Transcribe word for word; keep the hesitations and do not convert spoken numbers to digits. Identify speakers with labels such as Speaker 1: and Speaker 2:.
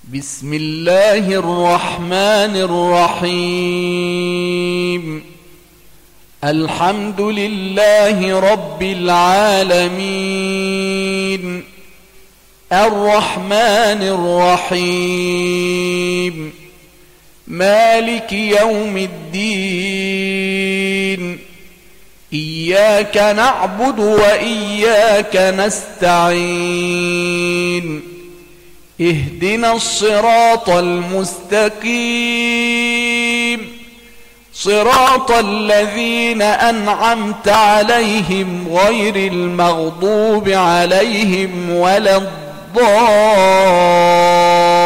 Speaker 1: بسم الله الرحمن الرحيم. الحمد لله رب العالمين، الرحمن الرحيم، مالك يوم الدين، إياك نعبد وإياك نستعين، اهدنا الصراط المستقيم، صراط الذين أنعمت عليهم غير المغضوب عليهم ولا الضالين.